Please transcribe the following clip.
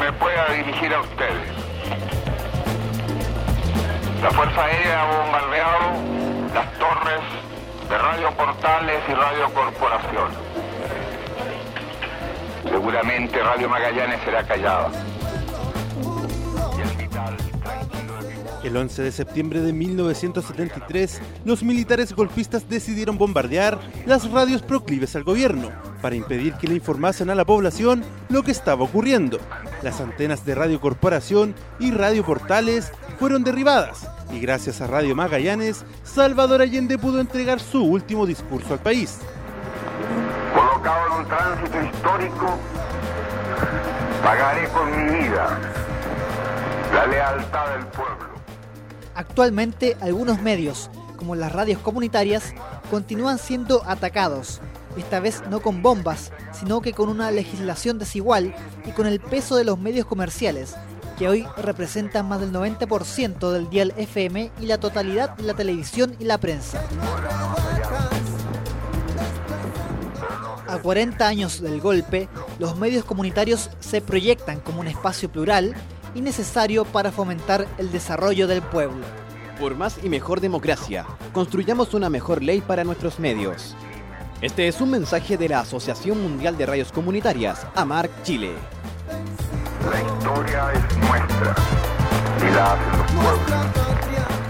me pueda dirigir a ustedes. La Fuerza Aérea ha bombardeado las torres de Radio Portales y Radio Corporación. Seguramente Radio Magallanes será callada. El 11 de septiembre de 1973, los militares golpistas decidieron bombardear las radios proclives al gobierno para impedir que le informasen a la población lo que estaba ocurriendo. Las antenas de Radio Corporación y Radio Portales fueron derribadas y gracias a Radio Magallanes, Salvador Allende pudo entregar su último discurso al país. Colocado en un tránsito histórico, pagaré con mi vida la lealtad del pueblo. Actualmente, algunos medios, como las radios comunitarias, continúan siendo atacados, esta vez no con bombas, sino que con una legislación desigual y con el peso de los medios comerciales, que hoy representan más del 90% del dial FM y la totalidad de la televisión y la prensa. A 40 años del golpe, los medios comunitarios se proyectan como un espacio plural y necesario para fomentar el desarrollo del pueblo. Por más y mejor democracia, construyamos una mejor ley para nuestros medios. Este es un mensaje de la Asociación Mundial de Radios Comunitarias, AMARC Chile. La historia es nuestra y la hacen los pueblos.